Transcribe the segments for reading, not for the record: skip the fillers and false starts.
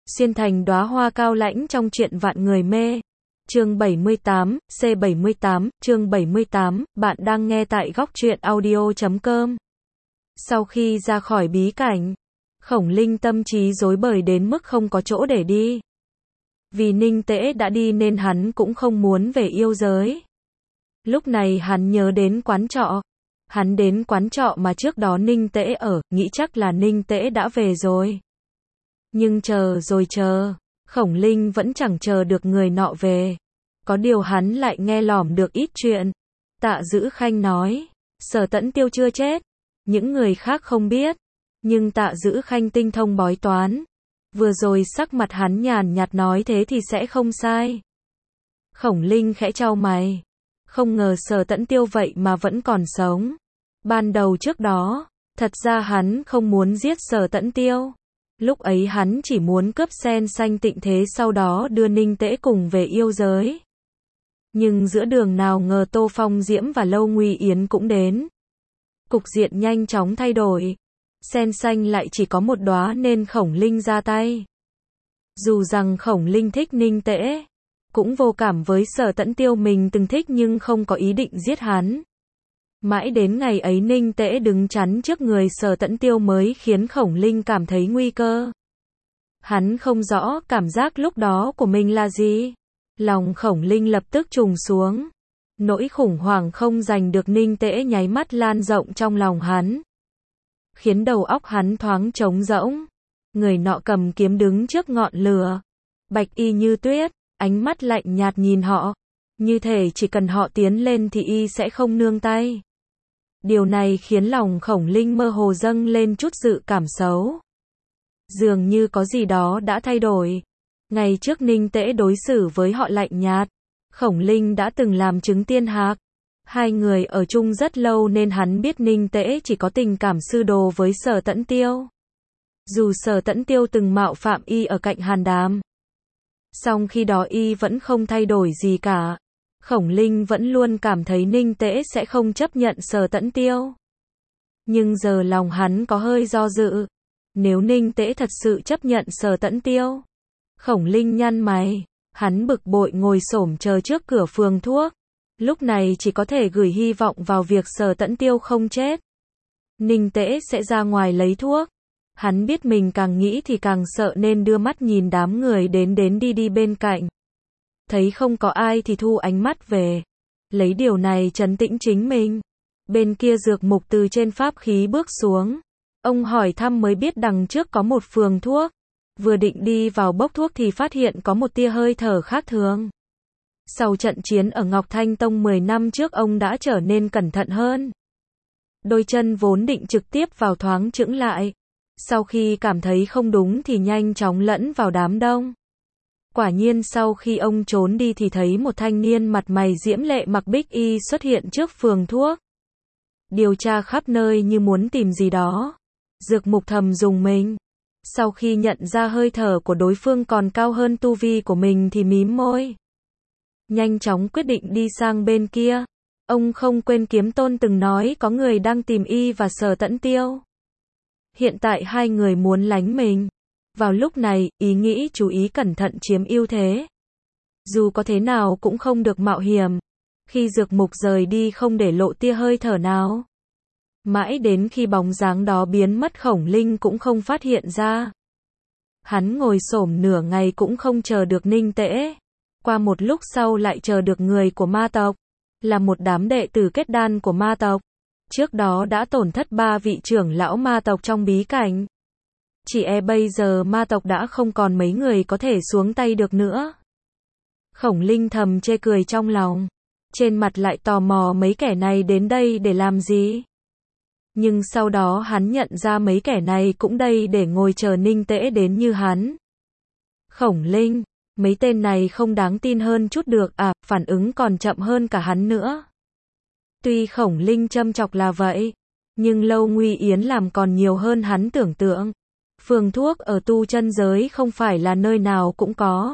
Xuyên thành đóa hoa cao lãnh trong truyện vạn người mê. Chương 78, C78, chương 78, bạn đang nghe tại góc truyện audio.com. Sau khi ra khỏi bí cảnh, Khổng Linh tâm trí rối bời đến mức không có chỗ để đi. Vì Ninh Tễ đã đi nên hắn cũng không muốn về yêu giới. Lúc này hắn nhớ đến quán trọ. Hắn đến quán trọ mà trước đó Ninh Tễ ở, nghĩ chắc là Ninh Tễ đã về rồi. Nhưng chờ rồi chờ, Khổng Linh vẫn chẳng chờ được người nọ về. Có điều hắn lại nghe lỏm được ít chuyện. Tạ Dữ Khanh nói, Sở Tẫn Tiêu chưa chết. Những người khác không biết. Nhưng Tạ Dữ Khanh tinh thông bói toán. Vừa rồi sắc mặt hắn nhàn nhạt nói thế thì sẽ không sai. Khổng Linh khẽ chau mày. Không ngờ Sở Tẫn Tiêu vậy mà vẫn còn sống. Ban đầu trước đó, thật ra hắn không muốn giết Sở Tẫn Tiêu. Lúc ấy hắn chỉ muốn cướp sen xanh tịnh thế sau đó đưa Ninh Tễ cùng về yêu giới. Nhưng giữa đường nào ngờ Tô Phong Diễm và Lâu Nguy Yến cũng đến. Cục diện nhanh chóng thay đổi. Sen xanh lại chỉ có một đóa nên Khổng Linh ra tay. Dù rằng Khổng Linh thích Ninh Tễ, cũng vô cảm với Sở Tẫn Tiêu mình từng thích nhưng không có ý định giết hắn. Mãi đến ngày ấy Ninh Tễ đứng chắn trước người Sở Tẫn Tiêu mới khiến Khổng Linh cảm thấy nguy cơ. Hắn không rõ cảm giác lúc đó của mình là gì. Lòng Khổng Linh lập tức trùng xuống. Nỗi khủng hoảng không giành được Ninh Tễ nháy mắt lan rộng trong lòng hắn. Khiến đầu óc hắn thoáng trống rỗng. Người nọ cầm kiếm đứng trước ngọn lửa. Bạch y như tuyết, ánh mắt lạnh nhạt nhìn họ. Như thể chỉ cần họ tiến lên thì y sẽ không nương tay. Điều này khiến lòng Khổng Linh mơ hồ dâng lên chút dự cảm xấu. Dường như có gì đó đã thay đổi. Ngày trước Ninh Tễ đối xử với họ lạnh nhạt. Khổng Linh đã từng làm chứng tiên hạc. Hai người ở chung rất lâu nên hắn biết Ninh Tễ chỉ có tình cảm sư đồ với Sở Tẫn Tiêu. Dù Sở Tẫn Tiêu từng mạo phạm y ở cạnh Hàn Đàm. Song khi đó y vẫn không thay đổi gì cả. Khổng Linh vẫn luôn cảm thấy Ninh Tễ sẽ không chấp nhận Sở Tẫn Tiêu. Nhưng giờ lòng hắn có hơi do dự. Nếu Ninh Tễ thật sự chấp nhận Sở Tẫn Tiêu. Khổng Linh nhăn mày. Hắn bực bội ngồi xổm chờ trước cửa phường thuốc. Lúc này chỉ có thể gửi hy vọng vào việc Sở Tẫn Tiêu không chết. Ninh Tễ sẽ ra ngoài lấy thuốc. Hắn biết mình càng nghĩ thì càng sợ nên đưa mắt nhìn đám người đến đi bên cạnh. Thấy không có ai thì thu ánh mắt về. Lấy điều này trấn tĩnh chính mình. Bên kia Dược Mục từ trên pháp khí bước xuống. Ông hỏi thăm mới biết đằng trước có một phường thuốc. Vừa định đi vào bốc thuốc thì phát hiện có một tia hơi thở khác thường. Sau trận chiến ở Ngọc Thanh Tông 10 năm trước ông đã trở nên cẩn thận hơn. Đôi chân vốn định trực tiếp vào thoáng chững lại. Sau khi cảm thấy không đúng thì nhanh chóng lẫn vào đám đông. Quả nhiên sau khi ông trốn đi thì thấy một thanh niên mặt mày diễm lệ mặc bích y xuất hiện trước phường thuốc. Điều tra khắp nơi như muốn tìm gì đó. Dược Mục thầm rùng mình. Sau khi nhận ra hơi thở của đối phương còn cao hơn tu vi của mình thì mím môi. Nhanh chóng quyết định đi sang bên kia. Ông không quên Kiếm Tôn từng nói có người đang tìm y và Sở Tẫn Tiêu. Hiện tại hai người muốn lánh mình. Vào lúc này, ý nghĩ chú ý cẩn thận chiếm ưu thế. Dù có thế nào cũng không được mạo hiểm. Khi Dược Mục rời đi không để lộ tia hơi thở nào. Mãi đến khi bóng dáng đó biến mất Khổng Linh cũng không phát hiện ra. Hắn ngồi xổm nửa ngày cũng không chờ được Ninh Tễ. Qua một lúc sau lại chờ được người của ma tộc. Là một đám đệ tử kết đan của ma tộc. Trước đó đã tổn thất 3 vị trưởng lão ma tộc trong bí cảnh. Chỉ bây giờ ma tộc đã không còn mấy người có thể xuống tay được nữa. Khổng Linh thầm chê cười trong lòng. Trên mặt lại tò mò mấy kẻ này đến đây để làm gì. Nhưng sau đó hắn nhận ra mấy kẻ này cũng đây để ngồi chờ Ninh Tễ đến như hắn. Khổng Linh, mấy tên này không đáng tin hơn chút được à, phản ứng còn chậm hơn cả hắn nữa. Tuy Khổng Linh châm chọc là vậy, nhưng Lâu Nguy Yến làm còn nhiều hơn hắn tưởng tượng. Phường thuốc ở tu chân giới không phải là nơi nào cũng có.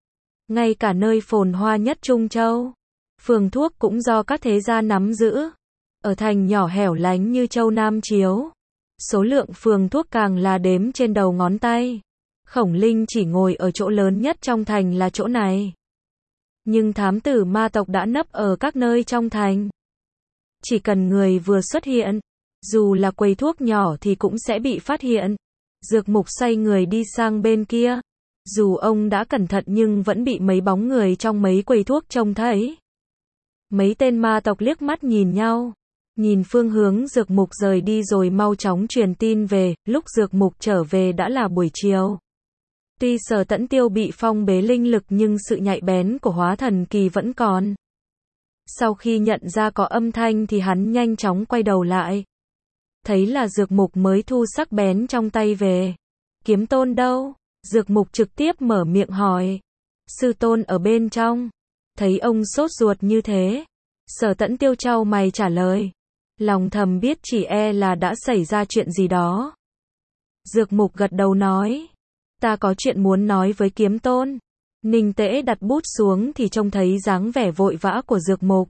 Ngay cả nơi phồn hoa nhất Trung Châu, phường thuốc cũng do các thế gia nắm giữ. Ở thành nhỏ hẻo lánh như Châu Nam Chiếu, số lượng phường thuốc càng là đếm trên đầu ngón tay. Khổng Linh chỉ ngồi ở chỗ lớn nhất trong thành là chỗ này. Nhưng thám tử ma tộc đã nấp ở các nơi trong thành. Chỉ cần người vừa xuất hiện, dù là quầy thuốc nhỏ thì cũng sẽ bị phát hiện. Dược Mục xoay người đi sang bên kia. Dù ông đã cẩn thận nhưng vẫn bị mấy bóng người trong mấy quầy thuốc trông thấy. Mấy tên ma tộc liếc mắt nhìn nhau. Nhìn phương hướng Dược Mục rời đi rồi mau chóng truyền tin về. Lúc Dược Mục trở về đã là buổi chiều. Tuy Sở Tẫn Tiêu bị phong bế linh lực nhưng sự nhạy bén của hóa thần kỳ vẫn còn. Sau khi nhận ra có âm thanh thì hắn nhanh chóng quay đầu lại. Thấy là Dược Mục mới thu sắc bén trong tay về. Kiếm Tôn đâu? Dược Mục trực tiếp mở miệng hỏi. Sư tôn ở bên trong. Thấy ông sốt ruột như thế. Sở Tẫn Tiêu chau mày trả lời. Lòng thầm biết chỉ e là đã xảy ra chuyện gì đó. Dược Mục gật đầu nói. Ta có chuyện muốn nói với Kiếm Tôn. Ninh Tễ đặt bút xuống thì trông thấy dáng vẻ vội vã của Dược Mục.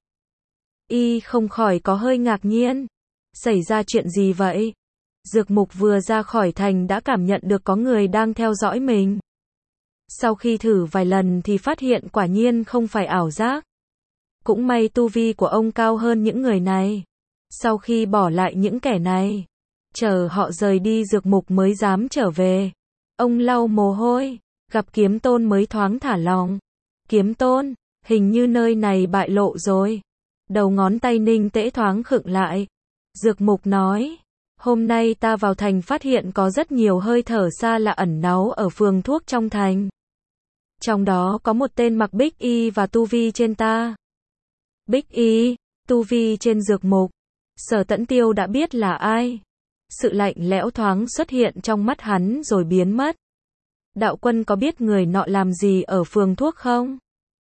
Y không khỏi có hơi ngạc nhiên. Xảy ra chuyện gì vậy? Dược Mục vừa ra khỏi thành đã cảm nhận được có người đang theo dõi mình. Sau khi thử vài lần thì phát hiện quả nhiên không phải ảo giác. Cũng may tu vi của ông cao hơn những người này. Sau khi bỏ lại những kẻ này, chờ họ rời đi Dược Mục mới dám trở về. Ông lau mồ hôi, gặp Kiếm Tôn mới thoáng thả lòng. Kiếm Tôn, hình như nơi này bại lộ rồi. Đầu ngón tay Ninh Tễ thoáng khựng lại. Dược Mục nói, hôm nay ta vào thành phát hiện có rất nhiều hơi thở xa lạ ẩn náu ở phường thuốc trong thành. Trong đó có một tên mặc bích y và tu vi trên ta. Bích y, tu vi trên Dược Mục. Sở Tẫn Tiêu đã biết là ai. Sự lạnh lẽo thoáng xuất hiện trong mắt hắn rồi biến mất. Đạo quân có biết người nọ làm gì ở phường thuốc không?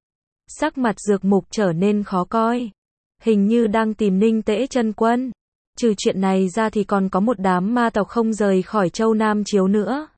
Sắc mặt Dược Mục trở nên khó coi. Hình như đang tìm Ninh Tễ chân quân. Trừ chuyện này ra thì còn có một đám ma tộc không rời khỏi Châu Nam Chiếu nữa.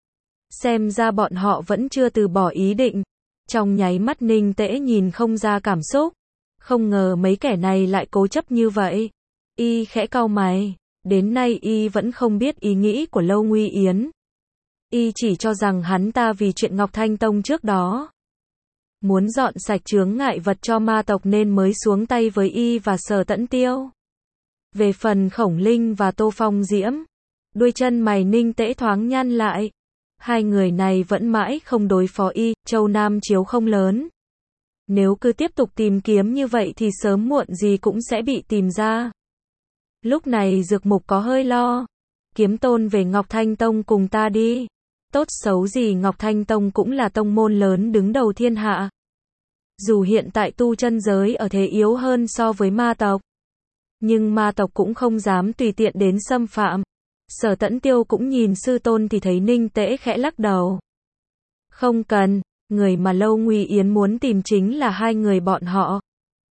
Xem ra bọn họ vẫn chưa từ bỏ ý định. Trong nháy mắt Ninh Tễ nhìn không ra cảm xúc. Không ngờ mấy kẻ này lại cố chấp như vậy. Y khẽ cau mày. Đến nay Y vẫn không biết ý nghĩ của Lâu Nguy Yến. Y chỉ cho rằng hắn ta vì chuyện Ngọc Thanh Tông trước đó. Muốn dọn sạch chướng ngại vật cho ma tộc nên mới xuống tay với Y và Sở Tẫn Tiêu. Về phần Khổng Linh và Tô Phong Diễm, đuôi chân mày Ninh Tễ thoáng nhăn lại. Hai người này vẫn mãi không đối phó Y, Châu Nam Chiếu không lớn. Nếu cứ tiếp tục tìm kiếm như vậy thì sớm muộn gì cũng sẽ bị tìm ra. Lúc này Dược Mục có hơi lo. Kiếm Tôn về Ngọc Thanh Tông cùng ta đi. Tốt xấu gì Ngọc Thanh Tông cũng là tông môn lớn đứng đầu thiên hạ. Dù hiện tại tu chân giới ở thế yếu hơn so với ma tộc. Nhưng ma tộc cũng không dám tùy tiện đến xâm phạm. Sở Tẫn Tiêu cũng nhìn sư tôn thì thấy Ninh Tễ khẽ lắc đầu. Không cần, người mà Lâu Nguy Yến muốn tìm chính là hai người bọn họ.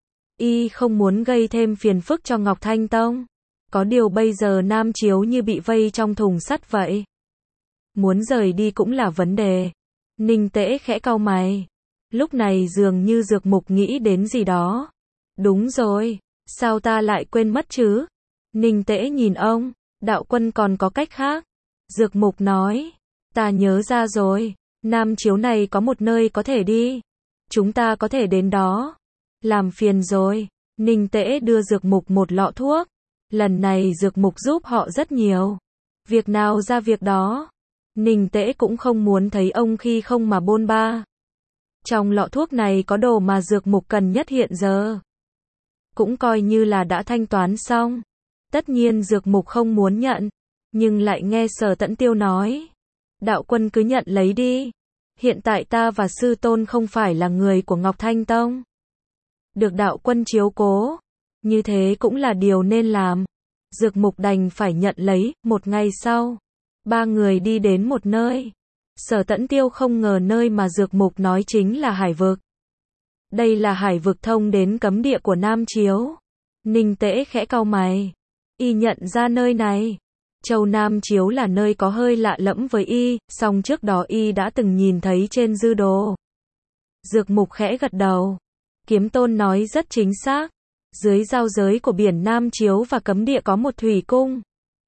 Y không muốn gây thêm phiền phức cho Ngọc Thanh Tông. Có điều bây giờ Nam Chiếu như bị vây trong thùng sắt vậy. Muốn rời đi cũng là vấn đề. Ninh Tễ khẽ cau mày. Lúc này dường như Dược Mục nghĩ đến gì đó. Đúng rồi, sao ta lại quên mất chứ? Ninh Tễ nhìn ông, đạo quân còn có cách khác. Dược Mục nói, ta nhớ ra rồi, Nam Chiếu này có một nơi có thể đi. Chúng ta có thể đến đó. Làm phiền rồi. Ninh Tễ đưa Dược Mục một lọ thuốc. Lần này Dược Mục giúp họ rất nhiều. Việc nào ra việc đó. Ninh Tễ cũng không muốn thấy ông khi không mà bôn ba. Trong lọ thuốc này có đồ mà Dược Mục cần nhất hiện giờ. Cũng coi như là đã thanh toán xong. Tất nhiên Dược Mục không muốn nhận. Nhưng lại nghe Sở Tẫn Tiêu nói. Đạo quân cứ nhận lấy đi. Hiện tại ta và sư tôn không phải là người của Ngọc Thanh Tông. Được đạo quân chiếu cố. Như thế cũng là điều nên làm. Dược Mục đành phải nhận lấy. Một ngày sau, ba người đi đến một nơi. Sở Tẫn Tiêu không ngờ nơi mà Dược Mục nói chính là hải vực. Đây là hải vực thông đến cấm địa của Nam Chiếu. Ninh Tễ khẽ cau mày. Y nhận ra nơi này. Châu Nam Chiếu là nơi có hơi lạ lẫm với Y, song trước đó Y đã từng nhìn thấy trên dư đồ. Dược Mục khẽ gật đầu. Kiếm Tôn nói rất chính xác. Dưới giao giới của biển Nam Chiếu và cấm địa có một thủy cung.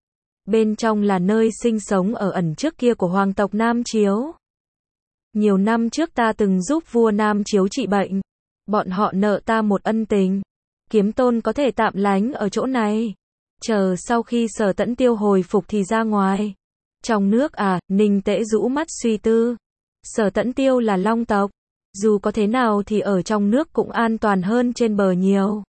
Bên trong là nơi sinh sống ở ẩn trước kia của hoàng tộc Nam Chiếu. Nhiều năm trước ta từng giúp vua Nam Chiếu trị bệnh. Bọn họ nợ ta một ân tình. Kiếm Tôn có thể tạm lánh ở chỗ này. Chờ sau khi Sở Tẫn Tiêu hồi phục thì ra ngoài. Trong nước à, Ninh Tễ rũ mắt suy tư. Sở Tẫn Tiêu là Long tộc. Dù có thế nào thì ở trong nước cũng an toàn hơn trên bờ nhiều.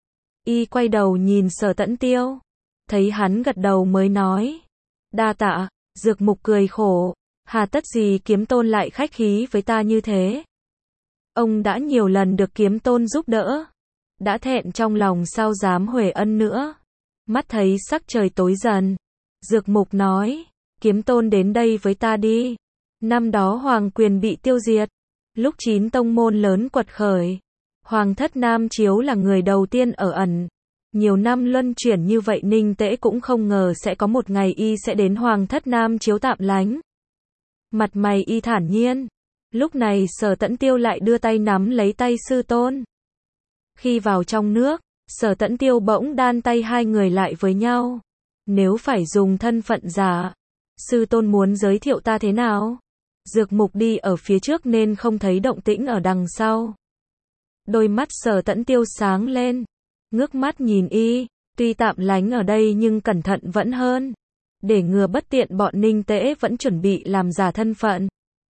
Y quay đầu nhìn Sở Tẫn Tiêu. Thấy hắn gật đầu mới nói. Đa tạ. Dược Mục cười khổ. Hà tất gì Kiếm Tôn lại khách khí với ta như thế. Ông đã nhiều lần được Kiếm Tôn giúp đỡ. Đã thẹn trong lòng sao dám huề ân nữa. Mắt thấy sắc trời tối dần. Dược Mục nói. Kiếm Tôn đến đây với ta đi. Năm đó Hoàng Quyền bị tiêu diệt. Lúc 9 tông môn lớn quật khởi. Hoàng thất Nam Chiếu là người đầu tiên ở ẩn. Nhiều năm luân chuyển như vậy Ninh Tễ cũng không ngờ sẽ có một ngày y sẽ đến Hoàng thất Nam Chiếu tạm lánh. Mặt mày y thản nhiên. Lúc này Sở Tẫn Tiêu lại đưa tay nắm lấy tay sư tôn. Khi vào trong nước, Sở Tẫn Tiêu bỗng đan tay hai người lại với nhau. Nếu phải dùng thân phận giả, sư tôn muốn giới thiệu ta thế nào? Dược Mục đi ở phía trước nên không thấy động tĩnh ở đằng sau. Đôi mắt Sở Tẫn Tiêu sáng lên, ngước mắt nhìn y, tuy tạm lánh ở đây nhưng cẩn thận vẫn hơn. Để ngừa bất tiện bọn Ninh Tễ vẫn chuẩn bị làm giả thân phận.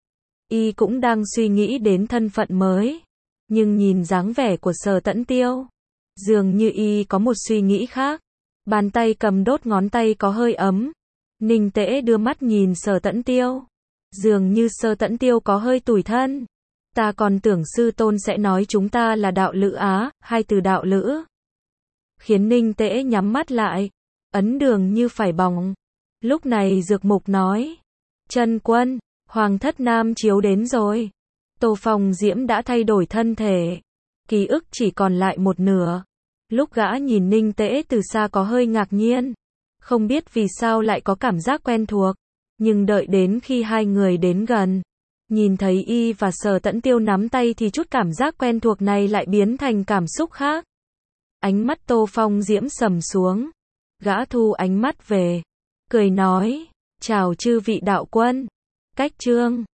Y cũng đang suy nghĩ đến thân phận mới. Nhưng nhìn dáng vẻ của Sở Tẫn Tiêu, dường như y có một suy nghĩ khác. Bàn tay cầm đốt ngón tay có hơi ấm. Ninh Tễ đưa mắt nhìn Sở Tẫn Tiêu. Dường như Sở Tẫn Tiêu có hơi tủi thân. Ta còn tưởng sư tôn sẽ nói chúng ta là đạo lữ á, hai từ đạo lữ. Khiến Ninh Tễ nhắm mắt lại. Ấn đường như phải bỏng. Lúc này Dược Mục nói. Trần Quân, Hoàng thất Nam Chiếu đến rồi. Tô Phong Diễm đã thay đổi thân thể. Ký ức chỉ còn lại một nửa. Lúc gã nhìn Ninh Tễ từ xa có hơi ngạc nhiên. Không biết vì sao lại có cảm giác quen thuộc. Nhưng đợi đến khi hai người đến gần. Nhìn thấy y và Sở Tẫn Tiêu nắm tay thì chút cảm giác quen thuộc này lại biến thành cảm xúc khác. Ánh mắt Tô Phong Diễm sầm xuống. Gã thu ánh mắt về. Cười nói. Chào chư vị đạo quân. Cách chương